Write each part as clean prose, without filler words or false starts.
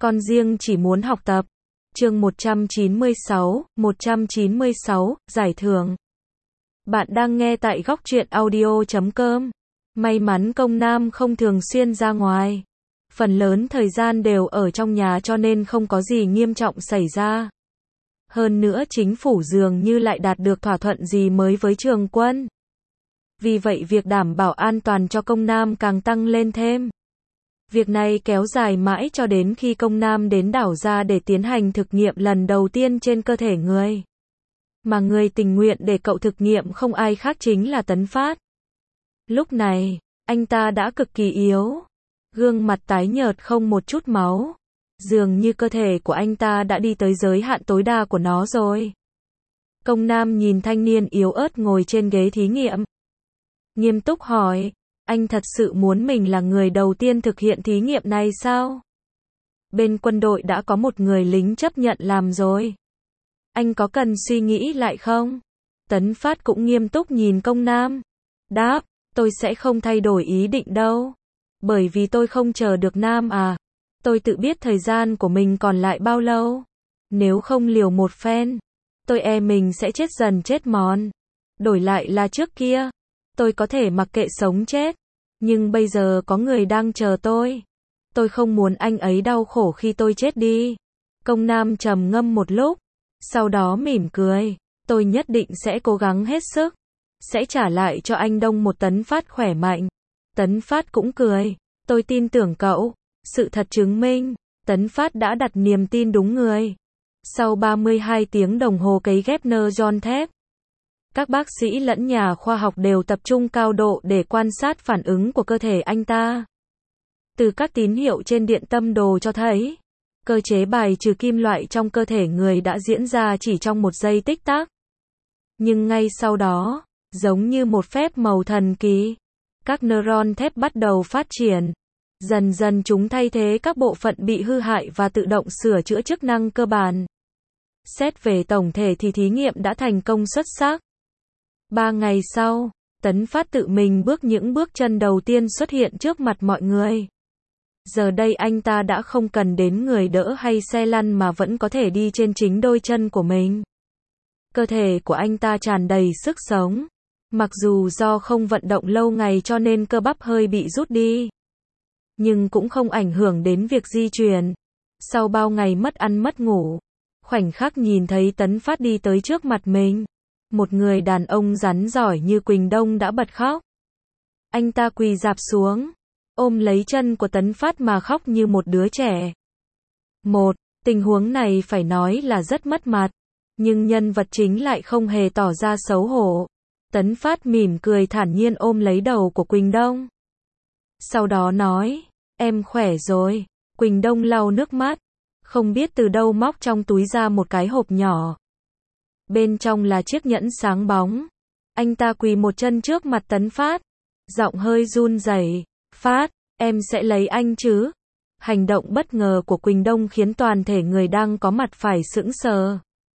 Con riêng chỉ muốn học tập. Chương 196, giải thưởng. Bạn đang nghe tại góc truyện audio.com. May mắn công nam không thường xuyên ra ngoài. Phần lớn thời gian đều ở trong nhà cho nên không có gì nghiêm trọng xảy ra. Hơn nữa chính phủ dường như lại đạt được thỏa thuận gì mới với Trường Quân. Vì vậy việc đảm bảo an toàn cho công nam càng tăng lên thêm. Việc này kéo dài mãi cho đến khi công nam đến đảo ra để tiến hành thực nghiệm lần đầu tiên trên cơ thể người. Mà người tình nguyện để cậu thực nghiệm không ai khác chính là Tấn Phát. Lúc này, anh ta đã cực kỳ yếu. Gương mặt tái nhợt không một chút máu. Dường như cơ thể của anh ta đã đi tới giới hạn tối đa của nó rồi. Công nam nhìn thanh niên yếu ớt ngồi trên ghế thí nghiệm. Nghiêm túc hỏi, anh thật sự muốn mình là người đầu tiên thực hiện thí nghiệm này sao? Bên quân đội đã có một người lính chấp nhận làm rồi. Anh có cần suy nghĩ lại không? Tấn Phát cũng nghiêm túc nhìn công nam. Đáp, tôi sẽ không thay đổi ý định đâu. Bởi vì tôi không chờ được nam à. Tôi tự biết thời gian của mình còn lại bao lâu. Nếu không liều một phen, tôi e mình sẽ chết dần chết mòn. Đổi lại là trước kia, tôi có thể mặc kệ sống chết. Nhưng bây giờ có người đang chờ tôi. Tôi không muốn anh ấy đau khổ khi tôi chết đi. Công nam trầm ngâm một lúc. Sau đó mỉm cười. Tôi nhất định sẽ cố gắng hết sức. Sẽ trả lại cho anh Đông một Tấn Phát khỏe mạnh. Tấn Phát cũng cười. Tôi tin tưởng cậu. Sự thật chứng minh, Tấn Phát đã đặt niềm tin đúng người. Sau 32 tiếng đồng hồ cấy ghép nơ giòn thép, các bác sĩ lẫn nhà khoa học đều tập trung cao độ để quan sát phản ứng của cơ thể anh ta. Từ các tín hiệu trên điện tâm đồ cho thấy, cơ chế bài trừ kim loại trong cơ thể người đã diễn ra chỉ trong một giây tích tắc. Nhưng ngay sau đó, giống như một phép màu thần kỳ, các neuron thép bắt đầu phát triển. Dần dần chúng thay thế các bộ phận bị hư hại và tự động sửa chữa chức năng cơ bản. Xét về tổng thể thì thí nghiệm đã thành công xuất sắc. 3 ngày sau, Tấn Phát tự mình bước những bước chân đầu tiên xuất hiện trước mặt mọi người. Giờ đây anh ta đã không cần đến người đỡ hay xe lăn mà vẫn có thể đi trên chính đôi chân của mình. Cơ thể của anh ta tràn đầy sức sống. Mặc dù do không vận động lâu ngày cho nên cơ bắp hơi bị rút đi. Nhưng cũng không ảnh hưởng đến việc di chuyển. Sau bao ngày mất ăn mất ngủ, khoảnh khắc nhìn thấy Tấn Phát đi tới trước mặt mình, một người đàn ông rắn giỏi như Quỳnh Đông đã bật khóc. Anh ta quỳ rạp xuống, ôm lấy chân của Tấn Phát mà khóc như một đứa trẻ. Tình huống này phải nói là rất mất mặt, nhưng nhân vật chính lại không hề tỏ ra xấu hổ. Tấn Phát mỉm cười thản nhiên ôm lấy đầu của Quỳnh Đông. Sau đó nói, em khỏe rồi. Quỳnh Đông lau nước mắt, không biết từ đâu móc trong túi ra một cái hộp nhỏ. Bên trong là chiếc nhẫn sáng bóng. Anh ta quỳ một chân trước mặt Tấn Phát, giọng hơi run rẩy, Phát, em sẽ lấy anh chứ? Hành động bất ngờ của Quỳnh Đông khiến toàn thể người đang có mặt phải sững sờ.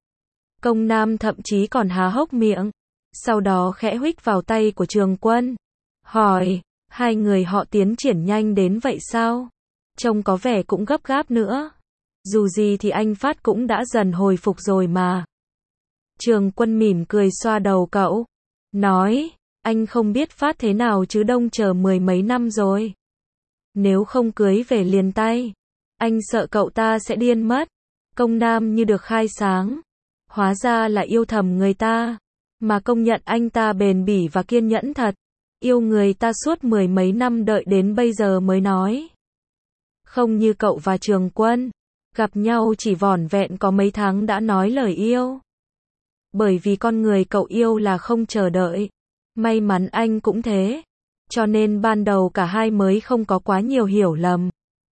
Công nam thậm chí còn há hốc miệng, sau đó khẽ huých vào tay của Trường Quân, hỏi, hai người họ tiến triển nhanh đến vậy sao? Trông có vẻ cũng gấp gáp nữa. Dù gì thì anh Phát cũng đã dần hồi phục rồi mà. Trường Quân mỉm cười xoa đầu cậu, nói, anh không biết Phát thế nào chứ Đông chờ 10 mấy năm rồi. Nếu không cưới về liền tay, anh sợ cậu ta sẽ điên mất. Công nam như được khai sáng. Hóa ra là yêu thầm người ta. Mà công nhận anh ta bền bỉ và kiên nhẫn thật. Yêu người ta suốt 10 mấy năm đợi đến bây giờ mới nói. Không như cậu và Trường Quân, gặp nhau chỉ vỏn vẹn có mấy tháng đã nói lời yêu. Bởi vì con người cậu yêu là không chờ đợi. May mắn anh cũng thế. Cho nên ban đầu cả hai mới không có quá nhiều hiểu lầm.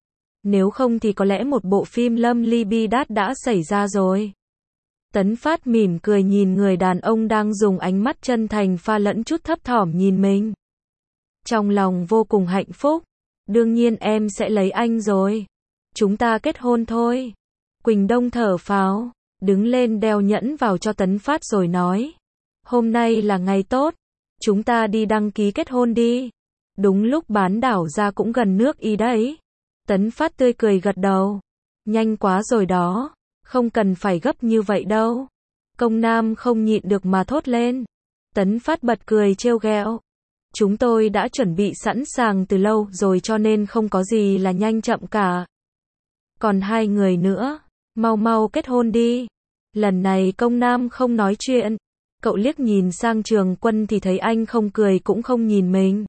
Nếu không thì có lẽ một bộ phim Lâm Ly Bi Đát đã xảy ra rồi. Tấn Phát mỉm cười nhìn người đàn ông đang dùng ánh mắt chân thành pha lẫn chút thấp thỏm nhìn mình. Trong lòng vô cùng hạnh phúc. Đương nhiên em sẽ lấy anh rồi. Chúng ta kết hôn thôi. Quỳnh Đông thở phào, đứng lên đeo nhẫn vào cho Tấn Phát rồi nói. Hôm nay là ngày tốt. Chúng ta đi đăng ký kết hôn đi. Đúng lúc bán đảo ra cũng gần nước Y đấy. Tấn Phát tươi cười gật đầu. Nhanh quá rồi đó, không cần phải gấp như vậy đâu. Công Nam không nhịn được mà thốt lên. Tấn Phát bật cười trêu ghẹo. Chúng tôi đã chuẩn bị sẵn sàng từ lâu rồi cho nên không có gì là nhanh chậm cả. Còn hai người nữa, mau mau kết hôn đi. Lần này Công Nam không nói chuyện. Cậu liếc nhìn sang Trường Quân thì thấy anh không cười cũng không nhìn mình.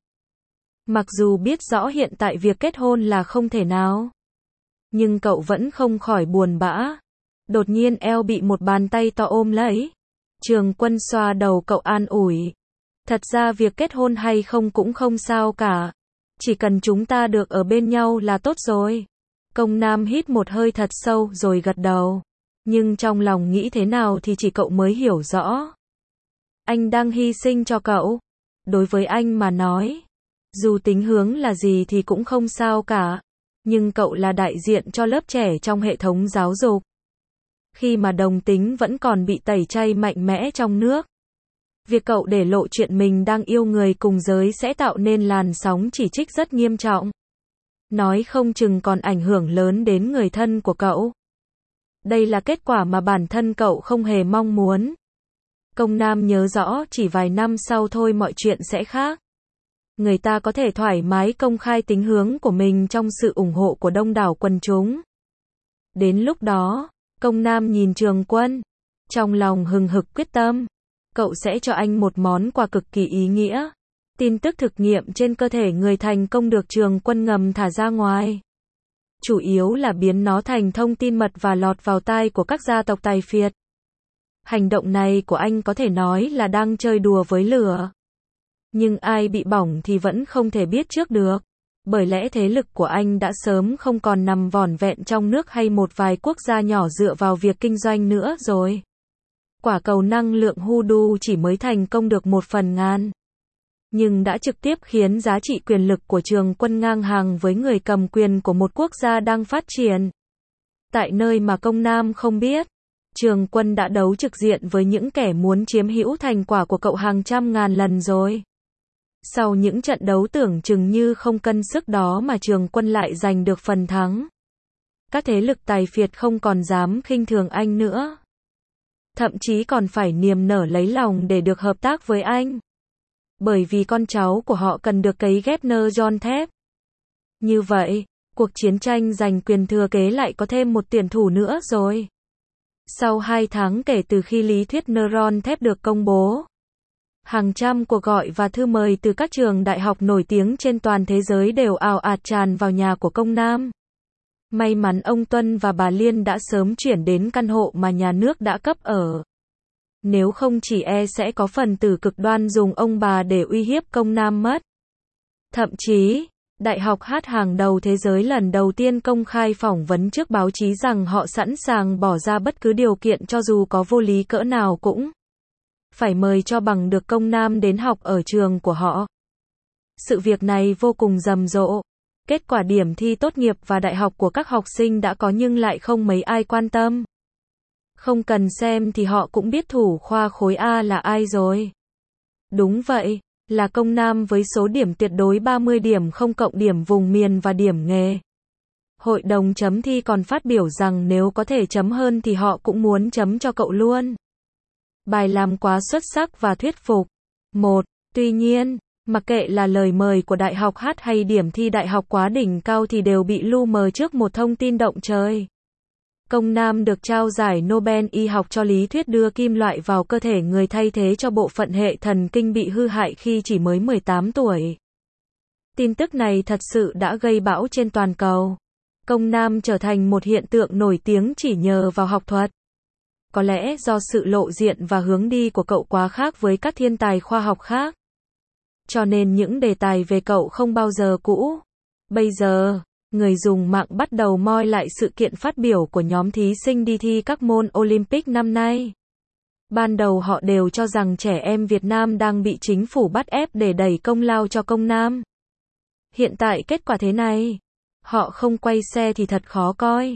Mặc dù biết rõ hiện tại việc kết hôn là không thể nào, nhưng cậu vẫn không khỏi buồn bã. Đột nhiên eo bị một bàn tay to ôm lấy. Trường Quân xoa đầu cậu an ủi. Thật ra việc kết hôn hay không cũng không sao cả. Chỉ cần chúng ta được ở bên nhau là tốt rồi. Công Nam hít một hơi thật sâu rồi gật đầu. Nhưng trong lòng nghĩ thế nào thì chỉ cậu mới hiểu rõ. Anh đang hy sinh cho cậu. Đối với anh mà nói, dù tính hướng là gì thì cũng không sao cả. Nhưng cậu là đại diện cho lớp trẻ trong hệ thống giáo dục. Khi mà đồng tính vẫn còn bị tẩy chay mạnh mẽ trong nước, việc cậu để lộ chuyện mình đang yêu người cùng giới sẽ tạo nên làn sóng chỉ trích rất nghiêm trọng. Nói không chừng còn ảnh hưởng lớn đến người thân của cậu. Đây là kết quả mà bản thân cậu không hề mong muốn. Công Nam nhớ rõ chỉ vài năm sau thôi mọi chuyện sẽ khác. Người ta có thể thoải mái công khai tính hướng của mình trong sự ủng hộ của đông đảo quần chúng. Đến lúc đó, Công Nam nhìn Trường Quân, trong lòng hừng hực quyết tâm. Cậu sẽ cho anh một món quà cực kỳ ý nghĩa. Tin tức thực nghiệm trên cơ thể người thành công được Trường Quân ngầm thả ra ngoài. Chủ yếu là biến nó thành thông tin mật và lọt vào tai của các gia tộc tài phiệt. Hành động này của anh có thể nói là đang chơi đùa với lửa. Nhưng ai bị bỏng thì vẫn không thể biết trước được. Bởi lẽ thế lực của anh đã sớm không còn nằm vỏn vẹn trong nước hay một vài quốc gia nhỏ dựa vào việc kinh doanh nữa rồi. Quả cầu năng lượng Hoodoo chỉ mới thành công được 1/1000. Nhưng đã trực tiếp khiến giá trị quyền lực của Trường Quân ngang hàng với người cầm quyền của một quốc gia đang phát triển. Tại nơi mà Công Nam không biết, Trường Quân đã đấu trực diện với những kẻ muốn chiếm hữu thành quả của cậu hàng trăm ngàn lần rồi. Sau những trận đấu tưởng chừng như không cân sức đó mà Trường Quân lại giành được phần thắng. Các thế lực tài phiệt không còn dám khinh thường anh nữa. Thậm chí còn phải niềm nở lấy lòng để được hợp tác với anh. Bởi vì con cháu của họ cần được cấy ghép nơ giòn thép. Như vậy, cuộc chiến tranh giành quyền thừa kế lại có thêm một tuyển thủ nữa rồi. Sau 2 tháng kể từ khi lý thuyết neuron thép được công bố, hàng trăm cuộc gọi và thư mời từ các trường đại học nổi tiếng trên toàn thế giới đều ào ạt tràn vào nhà của Công Nam. May mắn ông Tuân và bà Liên đã sớm chuyển đến căn hộ mà nhà nước đã cấp ở. Nếu không chỉ sẽ có phần tử cực đoan dùng ông bà để uy hiếp Công Nam mất. Thậm chí, đại học hát hàng đầu thế giới lần đầu tiên công khai phỏng vấn trước báo chí rằng họ sẵn sàng bỏ ra bất cứ điều kiện cho dù có vô lý cỡ nào cũng phải mời cho bằng được Công Nam đến học ở trường của họ. Sự việc này vô cùng rầm rộ. Kết quả điểm thi tốt nghiệp và đại học của các học sinh đã có nhưng lại không mấy ai quan tâm. Không cần xem thì họ cũng biết thủ khoa khối A là ai rồi. Đúng vậy, là Công Nam với số điểm tuyệt đối 30 điểm không cộng điểm vùng miền và điểm nghề. Hội đồng chấm thi còn phát biểu rằng nếu có thể chấm hơn thì họ cũng muốn chấm cho cậu luôn. Bài làm quá xuất sắc và thuyết phục. Tuy nhiên, mặc kệ là lời mời của đại học hát hay điểm thi đại học quá đỉnh cao thì đều bị lu mờ trước một thông tin động trời. Công Nam được trao giải Nobel y học cho lý thuyết đưa kim loại vào cơ thể người thay thế cho bộ phận hệ thần kinh bị hư hại khi chỉ mới 18 tuổi. Tin tức này thật sự đã gây bão trên toàn cầu. Công Nam trở thành một hiện tượng nổi tiếng chỉ nhờ vào học thuật. Có lẽ do sự lộ diện và hướng đi của cậu quá khác với các thiên tài khoa học khác. Cho nên những đề tài về cậu không bao giờ cũ. Bây giờ, người dùng mạng bắt đầu moi lại sự kiện phát biểu của nhóm thí sinh đi thi các môn Olympic năm nay. Ban đầu họ đều cho rằng trẻ em Việt Nam đang bị chính phủ bắt ép để đẩy công lao cho Công Nam. Hiện tại kết quả thế này, họ không quay xe thì thật khó coi.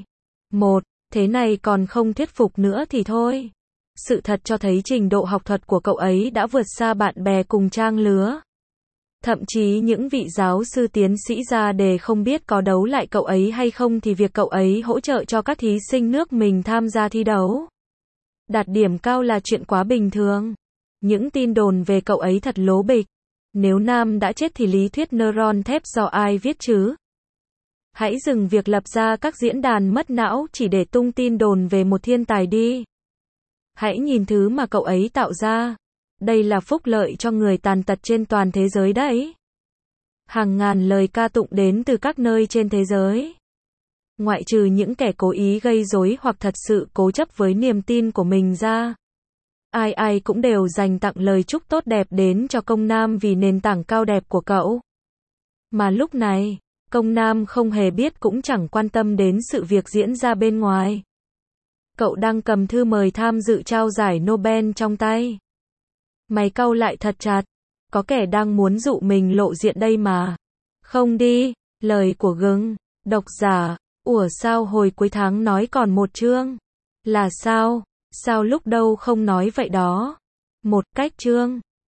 Thế này còn không thuyết phục nữa thì thôi. Sự thật cho thấy trình độ học thuật của cậu ấy đã vượt xa bạn bè cùng trang lứa. Thậm chí những vị giáo sư tiến sĩ ra đề không biết có đấu lại cậu ấy hay không thì việc cậu ấy hỗ trợ cho các thí sinh nước mình tham gia thi đấu, đạt điểm cao là chuyện quá bình thường. Những tin đồn về cậu ấy thật lố bịch. Nếu Nam đã chết thì lý thuyết neuron thép do ai viết chứ? Hãy dừng việc lập ra các diễn đàn mất não chỉ để tung tin đồn về một thiên tài đi. Hãy nhìn thứ mà cậu ấy tạo ra. Đây là phúc lợi cho người tàn tật trên toàn thế giới đấy. Hàng ngàn lời ca tụng đến từ các nơi trên thế giới. Ngoại trừ những kẻ cố ý gây rối hoặc thật sự cố chấp với niềm tin của mình ra, ai ai cũng đều dành tặng lời chúc tốt đẹp đến cho Công Nam vì nền tảng cao đẹp của cậu. Mà lúc này, Công Nam không hề biết cũng chẳng quan tâm đến sự việc diễn ra bên ngoài. Cậu đang cầm thư mời tham dự trao giải Nobel trong tay. Mày cau lại thật chặt. Có kẻ đang muốn dụ mình lộ diện đây mà. Không đi, lời của Gừng. Độc giả, ủa sao hồi cuối tháng nói còn một chương? Là sao? Sao lúc đâu không nói vậy đó? Một cách chương.